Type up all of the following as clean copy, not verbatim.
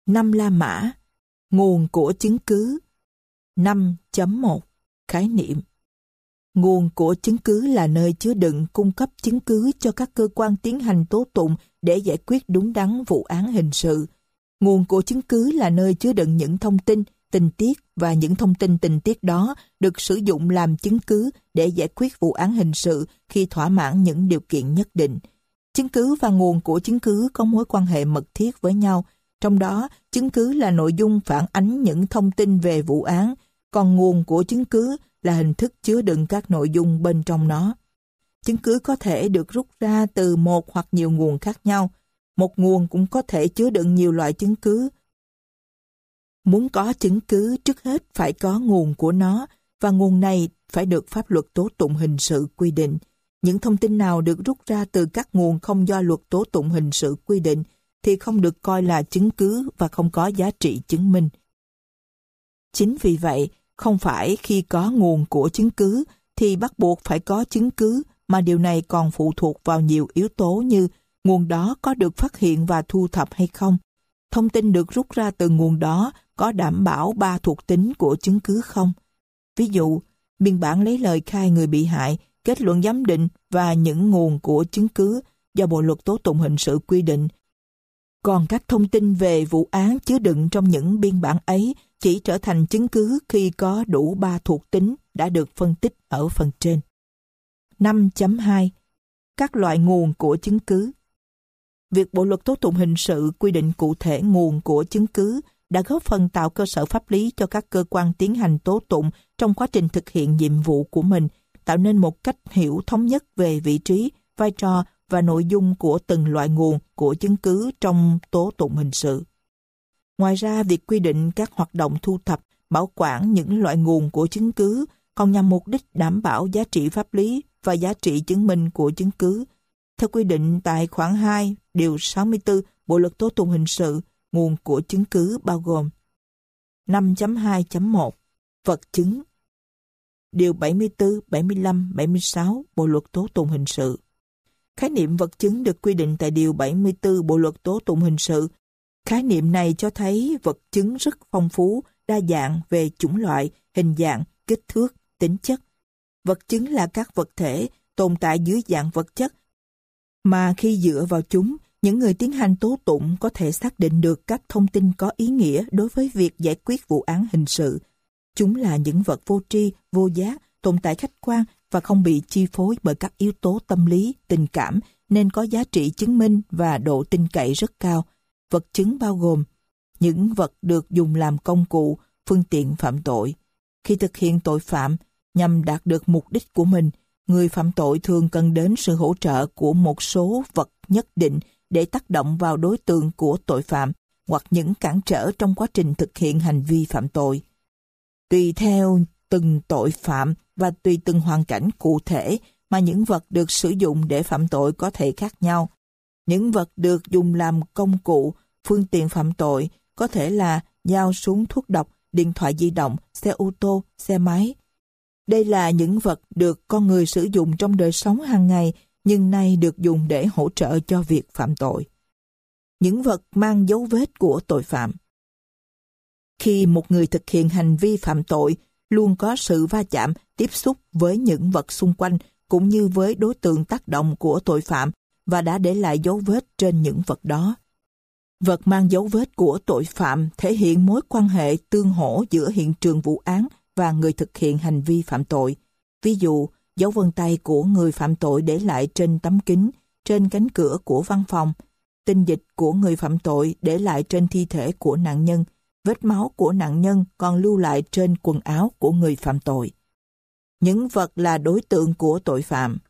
5 La Mã. Nguồn của chứng cứ. 5.1 Khái niệm. Nguồn của chứng cứ là nơi chứa đựng cung cấp chứng cứ cho các cơ quan tiến hành tố tụng để giải quyết đúng đắn vụ án hình sự. Nguồn của chứng cứ là nơi chứa đựng những thông tin, tình tiết và những thông tin tình tiết đó được sử dụng làm chứng cứ để giải quyết vụ án hình sự khi thỏa mãn những điều kiện nhất định. Chứng cứ và nguồn của chứng cứ có mối quan hệ mật thiết với nhau, trong đó chứng cứ là nội dung phản ánh những thông tin về vụ án, còn nguồn của chứng cứ là hình thức chứa đựng các nội dung bên trong nó. Chứng cứ có thể được rút ra từ một hoặc nhiều nguồn khác nhau. Một nguồn cũng có thể chứa đựng nhiều loại chứng cứ. Muốn có chứng cứ, trước hết phải có nguồn của nó, và nguồn này phải được pháp luật tố tụng hình sự quy định. Những thông tin nào được rút ra từ các nguồn không do luật tố tụng hình sự quy định thì không được coi là chứng cứ và không có giá trị chứng minh. Chính vì vậy, không phải khi có nguồn của chứng cứ thì bắt buộc phải có chứng cứ, mà điều này còn phụ thuộc vào nhiều yếu tố như nguồn đó có được phát hiện và thu thập hay không, thông tin được rút ra từ nguồn đó có đảm bảo 3 thuộc tính của chứng cứ không. Ví dụ, biên bản lấy lời khai người bị hại, kết luận giám định và những nguồn của chứng cứ do Bộ luật tố tụng hình sự quy định. Còn các thông tin về vụ án chứa đựng trong những biên bản ấy chỉ trở thành chứng cứ khi có đủ 3 thuộc tính đã được phân tích ở phần trên. 5.2 Các loại nguồn của chứng cứ. Việc Bộ luật tố tụng hình sự quy định cụ thể nguồn của chứng cứ đã góp phần tạo cơ sở pháp lý cho các cơ quan tiến hành tố tụng trong quá trình thực hiện nhiệm vụ của mình, tạo nên một cách hiểu thống nhất về vị trí, vai trò và nội dung của từng loại nguồn của chứng cứ trong tố tụng hình sự. Ngoài ra, việc quy định các hoạt động thu thập, bảo quản những loại nguồn của chứng cứ còn nhằm mục đích đảm bảo giá trị pháp lý và giá trị chứng minh của chứng cứ. Theo quy định tại khoản 2, điều 64 Bộ luật tố tụng hình sự, nguồn của chứng cứ bao gồm 5.2.1 Vật chứng. Điều 74, 75, 76 Bộ luật tố tụng hình sự. Khái niệm vật chứng được quy định tại điều 74 Bộ luật tố tụng hình sự. Khái niệm này cho thấy vật chứng rất phong phú, đa dạng về chủng loại, hình dạng, kích thước, tính chất. Vật chứng là các vật thể tồn tại dưới dạng vật chất, mà khi dựa vào chúng, những người tiến hành tố tụng có thể xác định được các thông tin có ý nghĩa đối với việc giải quyết vụ án hình sự. Chúng là những vật vô tri, vô giác, tồn tại khách quan và không bị chi phối bởi các yếu tố tâm lý, tình cảm, nên có giá trị chứng minh và độ tin cậy rất cao. Vật chứng bao gồm những vật được dùng làm công cụ, phương tiện phạm tội. Khi thực hiện tội phạm, nhằm đạt được mục đích của mình, người phạm tội thường cần đến sự hỗ trợ của một số vật nhất định để tác động vào đối tượng của tội phạm hoặc những cản trở trong quá trình thực hiện hành vi phạm tội. Tùy theo từng tội phạm và tùy từng hoàn cảnh cụ thể mà những vật được sử dụng để phạm tội có thể khác nhau. Những vật được dùng làm công cụ, phương tiện phạm tội có thể là dao, súng, thuốc độc, điện thoại di động, xe ô tô, xe máy. Đây là những vật được con người sử dụng trong đời sống hàng ngày nhưng nay được dùng để hỗ trợ cho việc phạm tội. Những vật mang dấu vết của tội phạm. Khi một người thực hiện hành vi phạm tội, luôn có sự va chạm, tiếp xúc với những vật xung quanh cũng như với đối tượng tác động của tội phạm và đã để lại dấu vết trên những vật đó. Vật mang dấu vết của tội phạm thể hiện mối quan hệ tương hỗ giữa hiện trường vụ án và người thực hiện hành vi phạm tội. Ví dụ, dấu vân tay của người phạm tội để lại trên tấm kính, trên cánh cửa của văn phòng, tinh dịch của người phạm tội để lại trên thi thể của nạn nhân, vết máu của nạn nhân còn lưu lại trên quần áo của người phạm tội. Những vật là đối tượng của tội phạm.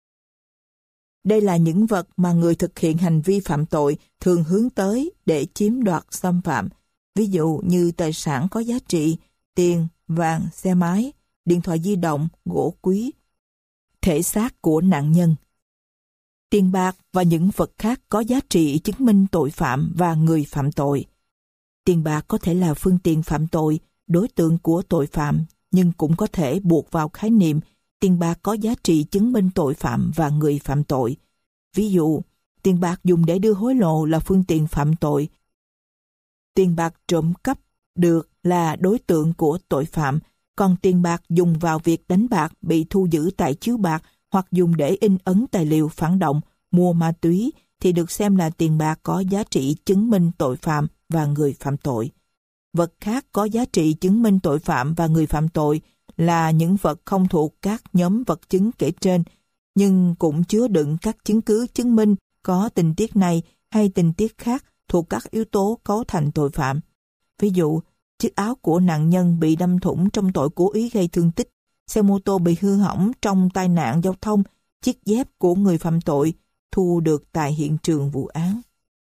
Đây là những vật mà người thực hiện hành vi phạm tội thường hướng tới để chiếm đoạt xâm phạm, ví dụ như tài sản có giá trị, tiền, vàng, xe máy, điện thoại di động, gỗ quý, thể xác của nạn nhân, tiền bạc và những vật khác có giá trị chứng minh tội phạm và người phạm tội. Tiền bạc có thể là phương tiện phạm tội, đối tượng của tội phạm, nhưng cũng có thể buộc vào khái niệm tiền bạc có giá trị chứng minh tội phạm và người phạm tội. Ví dụ, tiền bạc dùng để đưa hối lộ là phương tiện phạm tội. Tiền bạc trộm cắp được là đối tượng của tội phạm, còn tiền bạc dùng vào việc đánh bạc bị thu giữ tại chiếu bạc hoặc dùng để in ấn tài liệu phản động, mua ma túy thì được xem là tiền bạc có giá trị chứng minh tội phạm và người phạm tội. Vật khác có giá trị chứng minh tội phạm và người phạm tội là những vật không thuộc các nhóm vật chứng kể trên, nhưng cũng chứa đựng các chứng cứ chứng minh có tình tiết này hay tình tiết khác thuộc các yếu tố cấu thành tội phạm. Ví dụ, chiếc áo của nạn nhân bị đâm thủng trong tội cố ý gây thương tích, xe mô tô bị hư hỏng trong tai nạn giao thông, chiếc dép của người phạm tội thu được tại hiện trường vụ án.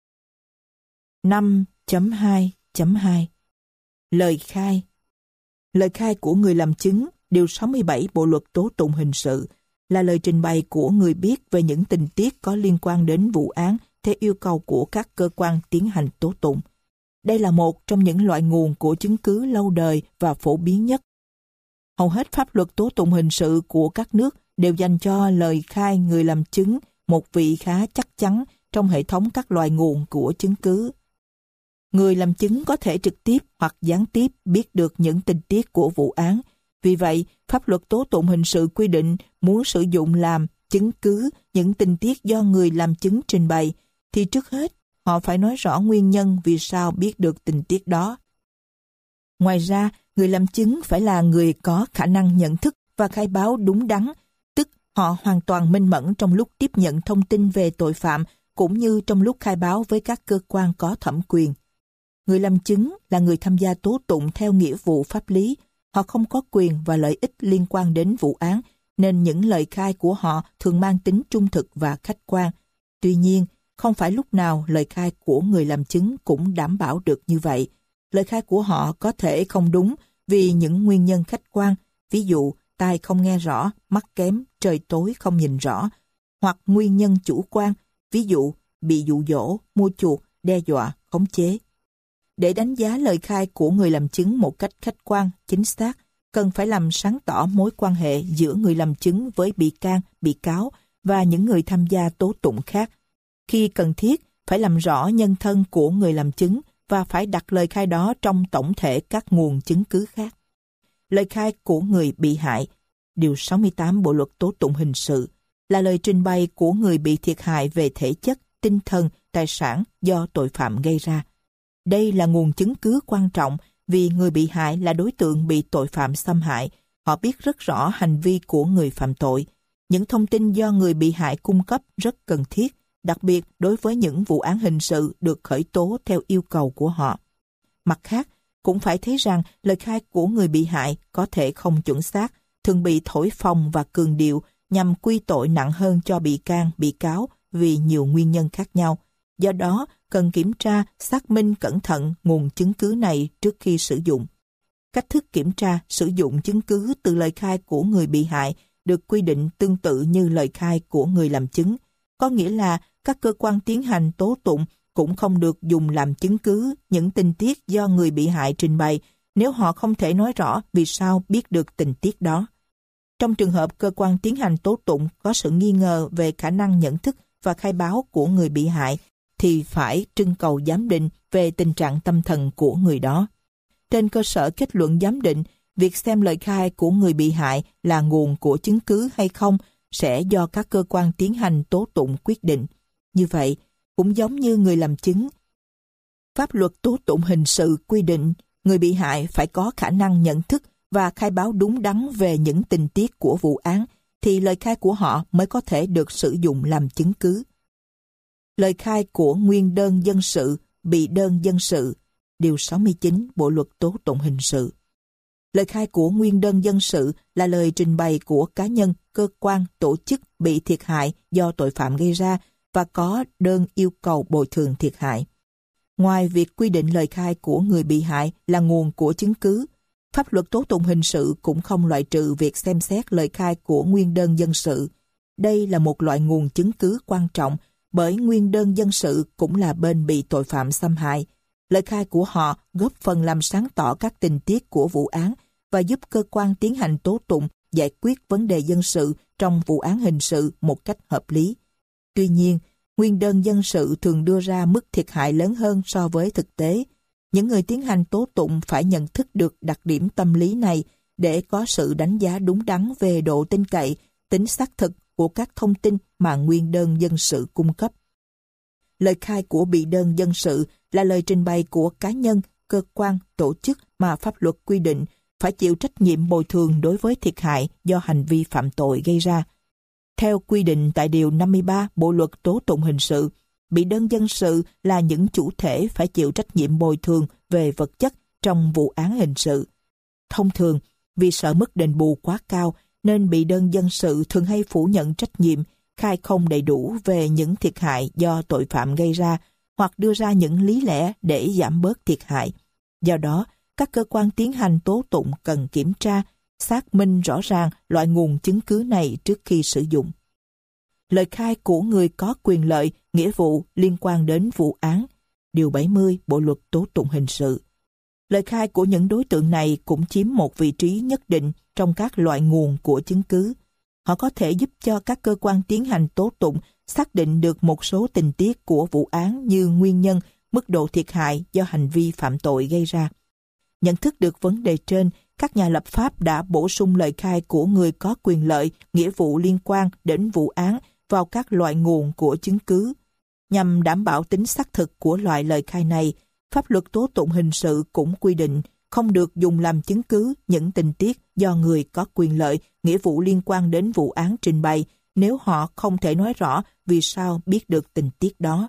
5.2.2 Lời khai. Lời khai của người làm chứng, điều 67 Bộ luật tố tụng hình sự, là lời trình bày của người biết về những tình tiết có liên quan đến vụ án theo yêu cầu của các cơ quan tiến hành tố tụng. Đây là một trong những loại nguồn của chứng cứ lâu đời và phổ biến nhất. Hầu hết pháp luật tố tụng hình sự của các nước đều dành cho lời khai người làm chứng một vị khá chắc chắn trong hệ thống các loại nguồn của chứng cứ. Người làm chứng có thể trực tiếp hoặc gián tiếp biết được những tình tiết của vụ án. Vì vậy, pháp luật tố tụng hình sự quy định muốn sử dụng làm chứng cứ những tình tiết do người làm chứng trình bày, thì trước hết họ phải nói rõ nguyên nhân vì sao biết được tình tiết đó. Ngoài ra, người làm chứng phải là người có khả năng nhận thức và khai báo đúng đắn, tức họ hoàn toàn minh mẫn trong lúc tiếp nhận thông tin về tội phạm cũng như trong lúc khai báo với các cơ quan có thẩm quyền. Người làm chứng là người tham gia tố tụng theo nghĩa vụ pháp lý. Họ không có quyền và lợi ích liên quan đến vụ án, nên những lời khai của họ thường mang tính trung thực và khách quan. Tuy nhiên, không phải lúc nào lời khai của người làm chứng cũng đảm bảo được như vậy. Lời khai của họ có thể không đúng vì những nguyên nhân khách quan, ví dụ tai không nghe rõ, mắt kém, trời tối không nhìn rõ, hoặc nguyên nhân chủ quan, ví dụ bị dụ dỗ, mua chuộc, đe dọa, khống chế. Để đánh giá lời khai của người làm chứng một cách khách quan, chính xác, cần phải làm sáng tỏ mối quan hệ giữa người làm chứng với bị can, bị cáo và những người tham gia tố tụng khác. Khi cần thiết, phải làm rõ nhân thân của người làm chứng và phải đặt lời khai đó trong tổng thể các nguồn chứng cứ khác. Lời khai của người bị hại, điều 68 Bộ luật tố tụng hình sự, là lời trình bày của người bị thiệt hại về thể chất, tinh thần, tài sản do tội phạm gây ra. Đây là nguồn chứng cứ quan trọng vì người bị hại là đối tượng bị tội phạm xâm hại. Họ biết rất rõ hành vi của người phạm tội. Những thông tin do người bị hại cung cấp rất cần thiết, đặc biệt đối với những vụ án hình sự được khởi tố theo yêu cầu của họ. Mặt khác, cũng phải thấy rằng lời khai của người bị hại có thể không chuẩn xác, thường bị thổi phồng và cường điệu nhằm quy tội nặng hơn cho bị can, bị cáo vì nhiều nguyên nhân khác nhau. Do đó, cần kiểm tra, xác minh cẩn thận nguồn chứng cứ này trước khi sử dụng. Cách thức kiểm tra, sử dụng chứng cứ từ lời khai của người bị hại được quy định tương tự như lời khai của người làm chứng. Có nghĩa là các cơ quan tiến hành tố tụng cũng không được dùng làm chứng cứ những tình tiết do người bị hại trình bày nếu họ không thể nói rõ vì sao biết được tình tiết đó. Trong trường hợp cơ quan tiến hành tố tụng có sự nghi ngờ về khả năng nhận thức và khai báo của người bị hại, thì phải trưng cầu giám định về tình trạng tâm thần của người đó. Trên cơ sở kết luận giám định, việc xem lời khai của người bị hại là nguồn của chứng cứ hay không sẽ do các cơ quan tiến hành tố tụng quyết định. Như vậy, cũng giống như người làm chứng, pháp luật tố tụng hình sự quy định người bị hại phải có khả năng nhận thức và khai báo đúng đắn về những tình tiết của vụ án, thì lời khai của họ mới có thể được sử dụng làm chứng cứ. Lời khai của nguyên đơn dân sự, bị đơn dân sự, điều 69 Bộ luật tố tụng hình sự. Lời khai của nguyên đơn dân sự là lời trình bày của cá nhân, cơ quan, tổ chức bị thiệt hại do tội phạm gây ra và có đơn yêu cầu bồi thường thiệt hại. Ngoài việc quy định lời khai của người bị hại là nguồn của chứng cứ, pháp luật tố tụng hình sự cũng không loại trừ việc xem xét lời khai của nguyên đơn dân sự. Đây là một loại nguồn chứng cứ quan trọng bởi nguyên đơn dân sự cũng là bên bị tội phạm xâm hại. Lời khai của họ góp phần làm sáng tỏ các tình tiết của vụ án và giúp cơ quan tiến hành tố tụng giải quyết vấn đề dân sự trong vụ án hình sự một cách hợp lý. Tuy nhiên, nguyên đơn dân sự thường đưa ra mức thiệt hại lớn hơn so với thực tế. Những người tiến hành tố tụng phải nhận thức được đặc điểm tâm lý này để có sự đánh giá đúng đắn về độ tin cậy, tính xác thực của các thông tin mà nguyên đơn dân sự cung cấp. Lời khai của bị đơn dân sự là lời trình bày của cá nhân, cơ quan, tổ chức mà pháp luật quy định phải chịu trách nhiệm bồi thường đối với thiệt hại do hành vi phạm tội gây ra. Theo quy định tại Điều 53 Bộ Luật Tố tụng hình sự, bị đơn dân sự là những chủ thể phải chịu trách nhiệm bồi thường về vật chất trong vụ án hình sự. Thông thường, vì sợ mức đền bù quá cao nên bị đơn dân sự thường hay phủ nhận trách nhiệm, khai không đầy đủ về những thiệt hại do tội phạm gây ra hoặc đưa ra những lý lẽ để giảm bớt thiệt hại. Do đó, các cơ quan tiến hành tố tụng cần kiểm tra, xác minh rõ ràng loại nguồn chứng cứ này trước khi sử dụng. Lời khai của người có quyền lợi, nghĩa vụ liên quan đến vụ án, Điều 70 Bộ Luật Tố tụng hình sự. Lời khai của những đối tượng này cũng chiếm một vị trí nhất định trong các loại nguồn của chứng cứ. Họ có thể giúp cho các cơ quan tiến hành tố tụng xác định được một số tình tiết của vụ án như nguyên nhân, mức độ thiệt hại do hành vi phạm tội gây ra. Nhận thức được vấn đề trên, các nhà lập pháp đã bổ sung lời khai của người có quyền lợi, nghĩa vụ liên quan đến vụ án vào các loại nguồn của chứng cứ. Nhằm đảm bảo tính xác thực của loại lời khai này, pháp luật tố tụng hình sự cũng quy định không được dùng làm chứng cứ những tình tiết do người có quyền lợi, nghĩa vụ liên quan đến vụ án trình bày nếu họ không thể nói rõ vì sao biết được tình tiết đó.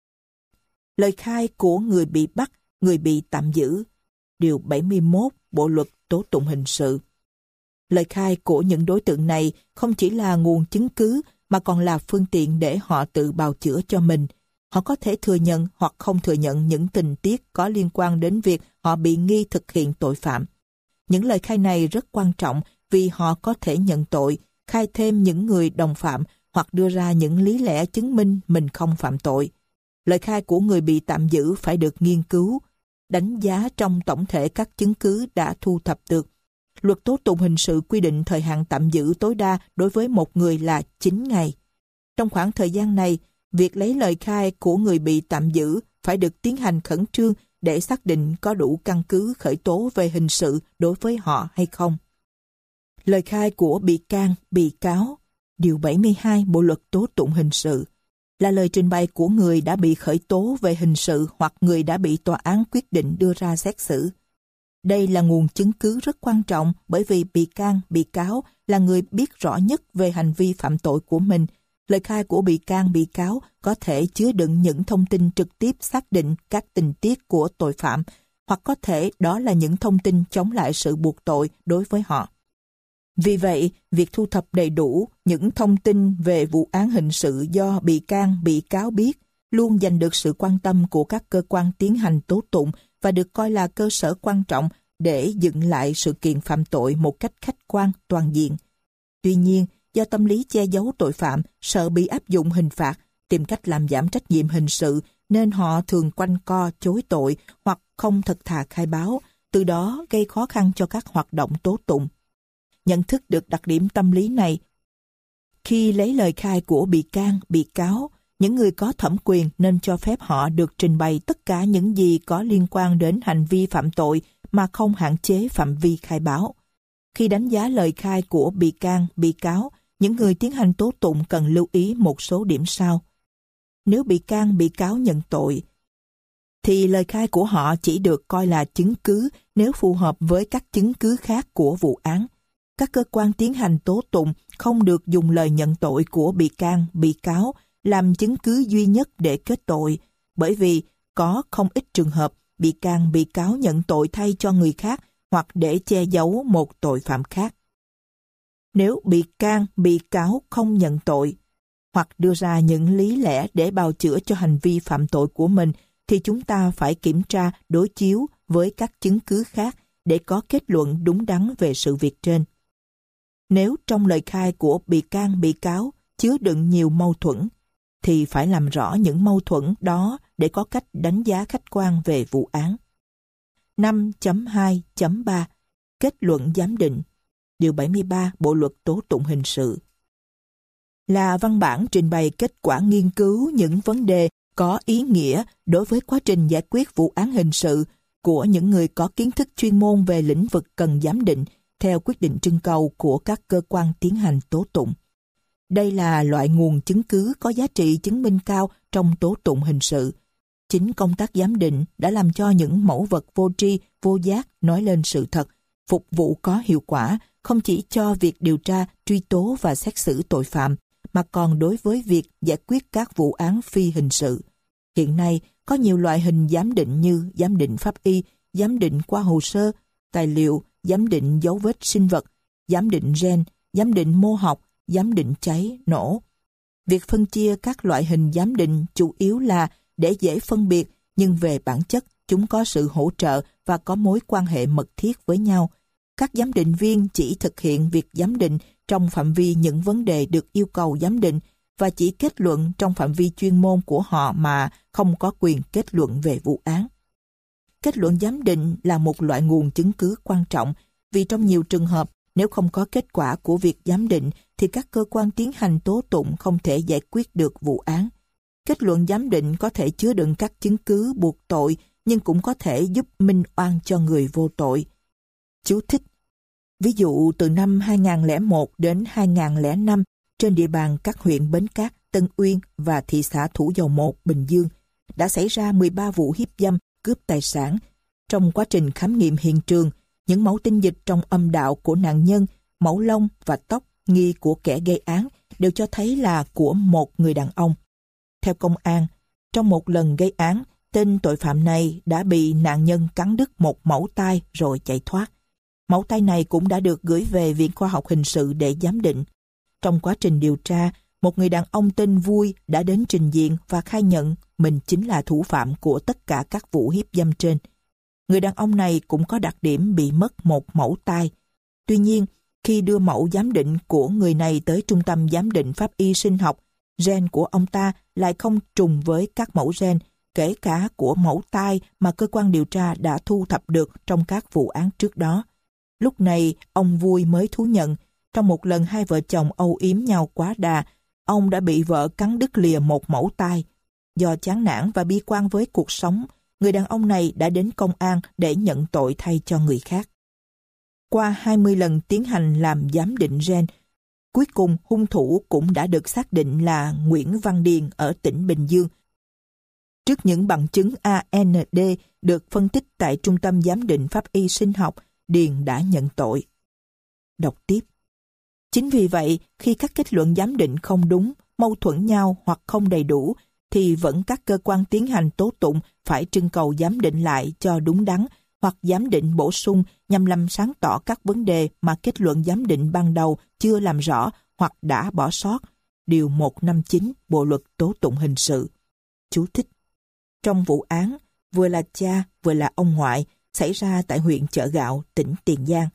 Lời khai của người bị bắt, người bị tạm giữ, Điều 71 Bộ Luật Tố tụng hình sự. Lời khai của những đối tượng này không chỉ là nguồn chứng cứ mà còn là phương tiện để họ tự bào chữa cho mình. Họ có thể thừa nhận hoặc không thừa nhận những tình tiết có liên quan đến việc họ bị nghi thực hiện tội phạm. Những lời khai này rất quan trọng vì họ có thể nhận tội, khai thêm những người đồng phạm hoặc đưa ra những lý lẽ chứng minh mình không phạm tội. Lời khai của người bị tạm giữ phải được nghiên cứu, đánh giá trong tổng thể các chứng cứ đã thu thập được. Luật tố tụng hình sự quy định thời hạn tạm giữ tối đa đối với một người là 9 ngày. Trong khoảng thời gian này, việc lấy lời khai của người bị tạm giữ phải được tiến hành khẩn trương để xác định có đủ căn cứ khởi tố về hình sự đối với họ hay không. Lời khai của bị can, bị cáo, Điều 72 Bộ Luật Tố tụng hình sự, là lời trình bày của người đã bị khởi tố về hình sự hoặc người đã bị tòa án quyết định đưa ra xét xử. Đây là nguồn chứng cứ rất quan trọng bởi vì bị can, bị cáo là người biết rõ nhất về hành vi phạm tội của mình. Lời khai của bị can, bị cáo có thể chứa đựng những thông tin trực tiếp xác định các tình tiết của tội phạm, hoặc có thể đó là những thông tin chống lại sự buộc tội đối với họ. Vì vậy, việc thu thập đầy đủ những thông tin về vụ án hình sự do bị can, bị cáo biết luôn giành được sự quan tâm của các cơ quan tiến hành tố tụng và được coi là cơ sở quan trọng để dựng lại sự kiện phạm tội một cách khách quan, toàn diện. Tuy nhiên, do tâm lý che giấu tội phạm, sợ bị áp dụng hình phạt, tìm cách làm giảm trách nhiệm hình sự nên họ thường quanh co chối tội hoặc không thật thà khai báo, từ đó gây khó khăn cho các hoạt động tố tụng. Nhận thức được đặc điểm tâm lý này, khi lấy lời khai của bị can, bị cáo, những người có thẩm quyền nên cho phép họ được trình bày tất cả những gì có liên quan đến hành vi phạm tội mà không hạn chế phạm vi khai báo. Khi đánh giá lời khai của bị can, bị cáo, những người tiến hành tố tụng cần lưu ý một số điểm sau. Nếu bị can, bị cáo nhận tội, thì lời khai của họ chỉ được coi là chứng cứ nếu phù hợp với các chứng cứ khác của vụ án. Các cơ quan tiến hành tố tụng không được dùng lời nhận tội của bị can, bị cáo làm chứng cứ duy nhất để kết tội, bởi vì có không ít trường hợp bị can, bị cáo nhận tội thay cho người khác hoặc để che giấu một tội phạm khác. Nếu bị can, bị cáo không nhận tội hoặc đưa ra những lý lẽ để bào chữa cho hành vi phạm tội của mình, thì chúng ta phải kiểm tra, đối chiếu với các chứng cứ khác để có kết luận đúng đắn về sự việc trên. Nếu trong lời khai của bị can, bị cáo chứa đựng nhiều mâu thuẫn, thì phải làm rõ những mâu thuẫn đó để có cách đánh giá khách quan về vụ án. 5.2.3 Kết luận giám định, Điều 73 Bộ Luật Tố tụng hình sự, là văn bản trình bày kết quả nghiên cứu những vấn đề có ý nghĩa đối với quá trình giải quyết vụ án hình sự, của những người có kiến thức chuyên môn về lĩnh vực cần giám định theo quyết định trưng cầu của các cơ quan tiến hành tố tụng. Đây là loại nguồn chứng cứ có giá trị chứng minh cao trong tố tụng hình sự. Chính công tác giám định đã làm cho những mẫu vật vô tri, vô giác nói lên sự thật, phục vụ có hiệu quả không chỉ cho việc điều tra, truy tố và xét xử tội phạm, mà còn đối với việc giải quyết các vụ án phi hình sự. Hiện nay, có nhiều loại hình giám định như giám định pháp y, giám định qua hồ sơ, tài liệu, giám định dấu vết sinh vật, giám định gen, giám định mô học, giám định cháy, nổ. Việc phân chia các loại hình giám định chủ yếu là để dễ phân biệt, nhưng về bản chất chúng có sự hỗ trợ và có mối quan hệ mật thiết với nhau. Các giám định viên chỉ thực hiện việc giám định trong phạm vi những vấn đề được yêu cầu giám định và chỉ kết luận trong phạm vi chuyên môn của họ mà không có quyền kết luận về vụ án. Kết luận giám định là một loại nguồn chứng cứ quan trọng vì trong nhiều trường hợp nếu không có kết quả của việc giám định thì các cơ quan tiến hành tố tụng không thể giải quyết được vụ án. Kết luận giám định có thể chứa đựng các chứng cứ buộc tội nhưng cũng có thể giúp minh oan cho người vô tội. Chú thích: ví dụ từ năm 2001 đến 2005 trên địa bàn các huyện Bến Cát, Tân Uyên và thị xã Thủ Dầu Một, Bình Dương đã xảy ra 13 vụ hiếp dâm, cướp tài sản. Trong quá trình khám nghiệm hiện trường, những mẫu tinh dịch trong âm đạo của nạn nhân, mẫu lông và tóc nghi của kẻ gây án đều cho thấy là của một người đàn ông. Theo công an, trong một lần gây án, tên tội phạm này đã bị nạn nhân cắn đứt một mẩu tay rồi chạy thoát. Mẫu tay này cũng đã được gửi về Viện Khoa học Hình sự để giám định. Trong quá trình điều tra, một người đàn ông tên Vui đã đến trình diện và khai nhận mình chính là thủ phạm của tất cả các vụ hiếp dâm trên. Người đàn ông này cũng có đặc điểm bị mất một mẫu tay. Tuy nhiên, khi đưa mẫu giám định của người này tới Trung tâm Giám định Pháp y Sinh học, gen của ông ta lại không trùng với các mẫu gen, kể cả của mẫu tai mà cơ quan điều tra đã thu thập được trong các vụ án trước đó. Lúc này, ông Vui mới thú nhận, trong một lần hai vợ chồng âu yếm nhau quá đà, ông đã bị vợ cắn đứt lìa một mẫu tai. Do chán nản và bi quan với cuộc sống, người đàn ông này đã đến công an để nhận tội thay cho người khác. Qua 20 lần tiến hành làm giám định gen, cuối cùng hung thủ cũng đã được xác định là Nguyễn Văn Điền ở tỉnh Bình Dương. Trước những bằng chứng AND được phân tích tại Trung tâm Giám định Pháp y Sinh học, Điền đã nhận tội. Đọc tiếp. Chính vì vậy, khi các kết luận giám định không đúng, mâu thuẫn nhau hoặc không đầy đủ, thì vẫn các cơ quan tiến hành tố tụng phải trưng cầu giám định lại cho đúng đắn hoặc giám định bổ sung nhằm làm sáng tỏ các vấn đề mà kết luận giám định ban đầu chưa làm rõ hoặc đã bỏ sót. Điều 159 Bộ luật tố tụng hình sự. Chú thích: trong vụ án, vừa là cha vừa là ông ngoại xảy ra tại huyện Chợ Gạo, tỉnh Tiền Giang.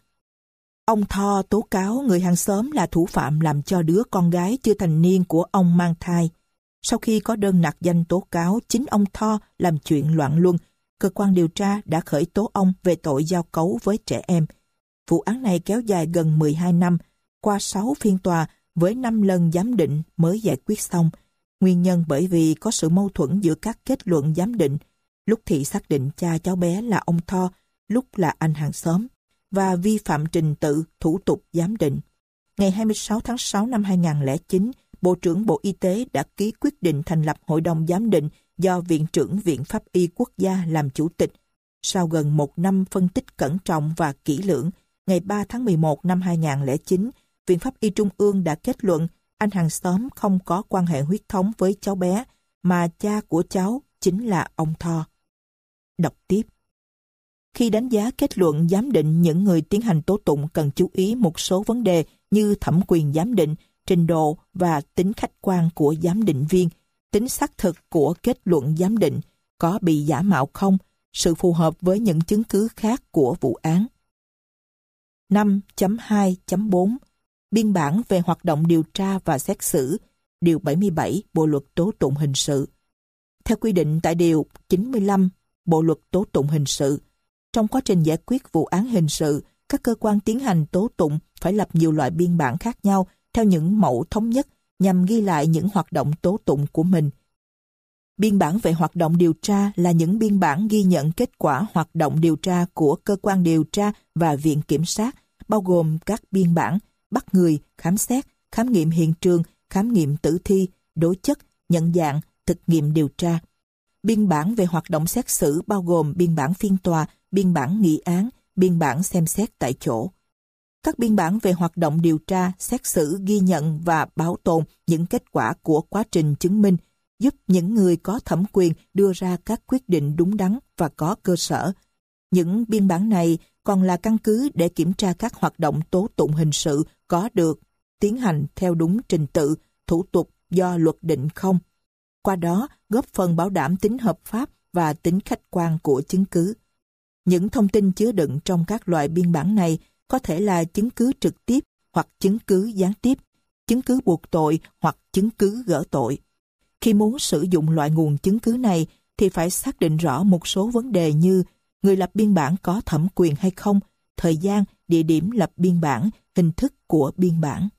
Ông Tho tố cáo người hàng xóm là thủ phạm làm cho đứa con gái chưa thành niên của ông mang thai. Sau khi có đơn nặc danh tố cáo chính ông Tho làm chuyện loạn luân, cơ quan điều tra đã khởi tố ông về tội giao cấu với trẻ em. Vụ án này kéo dài gần 12 năm, qua 6 phiên tòa với 5 lần giám định mới giải quyết xong. Nguyên nhân bởi vì có sự mâu thuẫn giữa các kết luận giám định. Lúc thì xác định cha cháu bé là ông Tho, lúc là anh hàng xóm, và vi phạm trình tự, thủ tục giám định. Ngày 26 tháng 6 năm 2009, Bộ trưởng Bộ Y tế đã ký quyết định thành lập Hội đồng Giám định do Viện trưởng Viện Pháp y Quốc gia làm chủ tịch. Sau gần một năm phân tích cẩn trọng và kỹ lưỡng, ngày 3 tháng 11 năm 2009, Viện Pháp y Trung ương đã kết luận anh hàng xóm không có quan hệ huyết thống với cháu bé, mà cha của cháu chính là ông Tho. Đọc tiếp. Khi đánh giá kết luận giám định, những người tiến hành tố tụng cần chú ý một số vấn đề như thẩm quyền giám định, trình độ và tính khách quan của giám định viên, tính xác thực của kết luận giám định, có bị giả mạo không, sự phù hợp với những chứng cứ khác của vụ án. 5.2.4 Biên bản về hoạt động điều tra và xét xử, Điều 77 Bộ luật tố tụng hình sự. Theo quy định tại Điều 95 Bộ luật tố tụng hình sự, trong quá trình giải quyết vụ án hình sự, các cơ quan tiến hành tố tụng phải lập nhiều loại biên bản khác nhau theo những mẫu thống nhất nhằm ghi lại những hoạt động tố tụng của mình. Biên bản về hoạt động điều tra là những biên bản ghi nhận kết quả hoạt động điều tra của cơ quan điều tra và viện kiểm sát, bao gồm các biên bản bắt người, khám xét, khám nghiệm hiện trường, khám nghiệm tử thi, đối chất, nhận dạng, thực nghiệm điều tra. Biên bản về hoạt động xét xử bao gồm biên bản phiên tòa, biên bản nghị án, biên bản xem xét tại chỗ. Các biên bản về hoạt động điều tra, xét xử ghi nhận và bảo tồn những kết quả của quá trình chứng minh, giúp những người có thẩm quyền đưa ra các quyết định đúng đắn và có cơ sở. Những biên bản này còn là căn cứ để kiểm tra các hoạt động tố tụng hình sự có được tiến hành theo đúng trình tự, thủ tục do luật định không. Qua đó, góp phần bảo đảm tính hợp pháp và tính khách quan của chứng cứ. Những thông tin chứa đựng trong các loại biên bản này có thể là chứng cứ trực tiếp hoặc chứng cứ gián tiếp, chứng cứ buộc tội hoặc chứng cứ gỡ tội. Khi muốn sử dụng loại nguồn chứng cứ này thì phải xác định rõ một số vấn đề như người lập biên bản có thẩm quyền hay không, thời gian, địa điểm lập biên bản, hình thức của biên bản.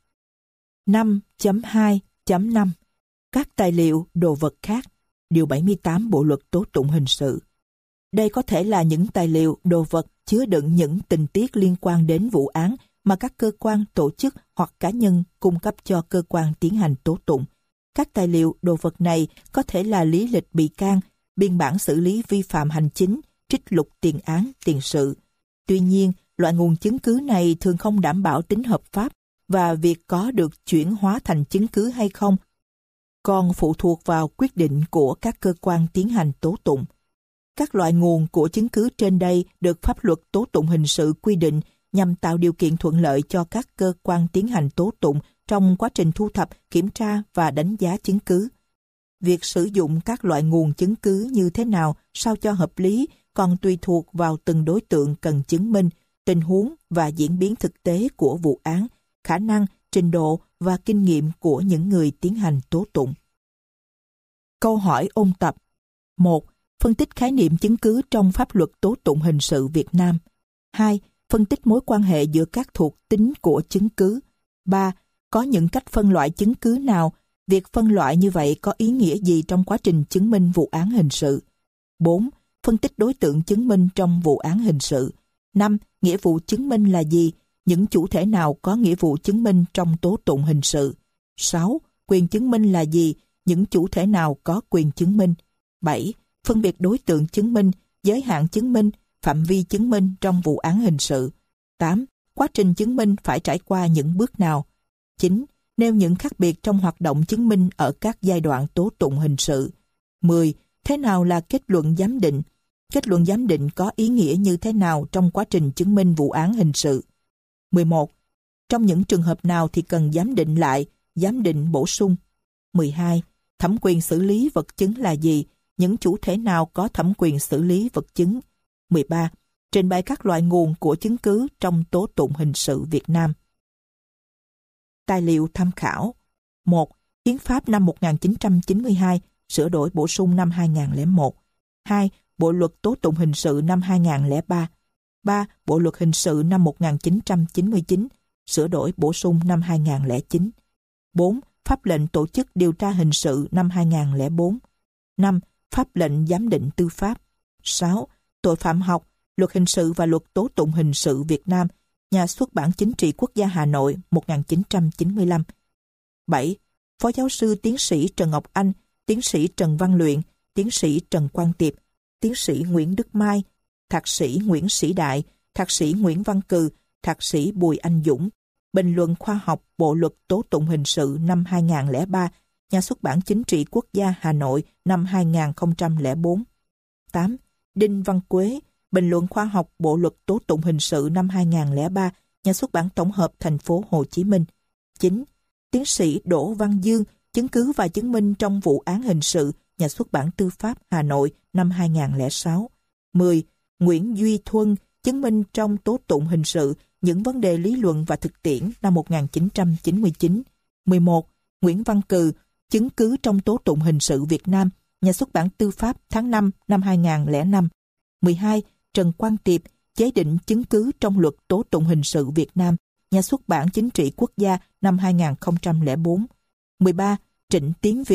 5.2.5 Các tài liệu, đồ vật khác. Điều 78 Bộ luật tố tụng hình sự. Đây có thể là những tài liệu, đồ vật chứa đựng những tình tiết liên quan đến vụ án mà các cơ quan, tổ chức hoặc cá nhân cung cấp cho cơ quan tiến hành tố tụng. Các tài liệu, đồ vật này có thể là lý lịch bị can, biên bản xử lý vi phạm hành chính, trích lục tiền án, tiền sự. Tuy nhiên, loại nguồn chứng cứ này thường không đảm bảo tính hợp pháp và việc có được chuyển hóa thành chứng cứ hay không còn phụ thuộc vào quyết định của các cơ quan tiến hành tố tụng. Các loại nguồn của chứng cứ trên đây được pháp luật tố tụng hình sự quy định nhằm tạo điều kiện thuận lợi cho các cơ quan tiến hành tố tụng trong quá trình thu thập, kiểm tra và đánh giá chứng cứ. Việc sử dụng các loại nguồn chứng cứ như thế nào sao cho hợp lý còn tùy thuộc vào từng đối tượng cần chứng minh, tình huống và diễn biến thực tế của vụ án, khả năng, trình độ và kinh nghiệm của những người tiến hành tố tụng. Câu hỏi ôn tập. 1. Phân tích khái niệm chứng cứ trong pháp luật tố tụng hình sự Việt Nam. 2. Phân tích mối quan hệ giữa các thuộc tính của chứng cứ. 3. Có những cách phân loại chứng cứ nào? Việc phân loại như vậy có ý nghĩa gì trong quá trình chứng minh vụ án hình sự? 4. Phân tích đối tượng chứng minh trong vụ án hình sự. 5. Nghĩa vụ chứng minh là gì? Những chủ thể nào có nghĩa vụ chứng minh trong tố tụng hình sự? 6. Quyền chứng minh là gì? Những chủ thể nào có quyền chứng minh? 7. Phân biệt đối tượng chứng minh, giới hạn chứng minh, phạm vi chứng minh trong vụ án hình sự. 8. Quá trình chứng minh phải trải qua những bước nào? 9. Nêu những khác biệt trong hoạt động chứng minh ở các giai đoạn tố tụng hình sự. 10. Thế nào là kết luận giám định? Kết luận giám định có ý nghĩa như thế nào trong quá trình chứng minh vụ án hình sự? 11. Trong những trường hợp nào thì cần giám định lại, giám định bổ sung? 12. Thẩm quyền xử lý vật chứng là gì? Những chủ thể nào có thẩm quyền xử lý vật chứng? 13. Trình bày các loại nguồn của chứng cứ trong tố tụng hình sự Việt Nam. Tài liệu tham khảo. 1. Hiến pháp năm 1992, sửa đổi bổ sung năm 2001. 2. Bộ luật tố tụng hình sự năm 2003. 3. Bộ luật hình sự năm 1999, sửa đổi bổ sung năm 2009. 4. Pháp lệnh tổ chức điều tra hình sự năm 2004. 5. Pháp lệnh giám định tư pháp. 6. Tội phạm học, luật hình sự và luật tố tụng hình sự Việt Nam, Nhà xuất bản Chính trị Quốc gia Hà Nội 1995. 7. Phó giáo sư tiến sĩ Trần Ngọc Anh, tiến sĩ Trần Văn Luyện, tiến sĩ Trần Quang Tiệp, tiến sĩ Nguyễn Đức Mai, thạc sĩ Nguyễn Sĩ Đại, thạc sĩ Nguyễn Văn Cừ, thạc sĩ Bùi Anh Dũng. Bình luận khoa học Bộ luật tố tụng hình sự năm 2003, Nhà xuất bản Chính trị Quốc gia Hà Nội năm 2004. 8. Đinh Văn Quế, Bình luận khoa học Bộ luật tố tụng hình sự năm 2003, Nhà xuất bản Tổng hợp Thành phố Hồ Chí Minh. 9. Tiến sĩ Đỗ Văn Dương, Chứng cứ và chứng minh trong vụ án hình sự, Nhà xuất bản Tư pháp Hà Nội năm 2006. 10. Nguyễn Duy Thuân, Chứng minh trong tố tụng hình sự, những vấn đề lý luận và thực tiễn năm 1999. 11. Nguyễn Văn Cừ, Chứng cứ trong tố tụng hình sự Việt Nam, Nhà xuất bản Tư pháp tháng 5 năm 2005. 12. Trần Quang Tiệp, Chế định chứng cứ trong luật tố tụng hình sự Việt Nam, Nhà xuất bản Chính trị Quốc gia năm 2004. 13. Trịnh Tiến Việt,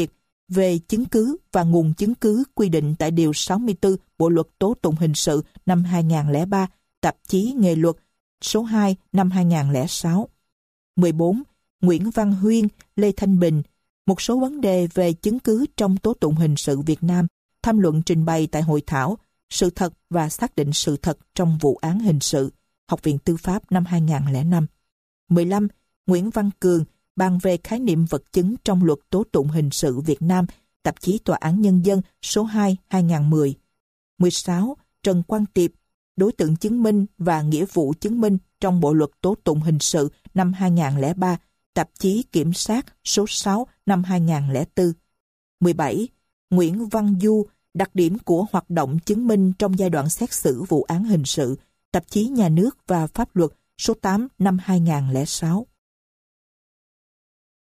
về chứng cứ và nguồn chứng cứ quy định tại Điều 64 Bộ Luật Tố Tụng Hình sự năm 2003, tạp chí Nghề luật số 2 năm 2006. 14. Nguyễn Văn Huyên, Lê Thanh Bình. Một số vấn đề về chứng cứ trong tố tụng hình sự Việt Nam, tham luận trình bày tại hội thảo Sự thật và xác định sự thật trong vụ án hình sự, Học viện Tư pháp năm 2005. 15. Nguyễn Văn Cường, bàn về khái niệm vật chứng trong Luật Tố tụng hình sự Việt Nam, tạp chí Tòa án Nhân dân số 2 2010. 16. Trần Quang Tiệp, đối tượng chứng minh và nghĩa vụ chứng minh trong Bộ Luật Tố tụng hình sự năm 2003, tạp chí Kiểm sát số 6 năm 2004. 17. Nguyễn Văn Du, đặc điểm của hoạt động chứng minh trong giai đoạn xét xử vụ án hình sự, tạp chí Nhà nước và Pháp luật số 8 năm 2006.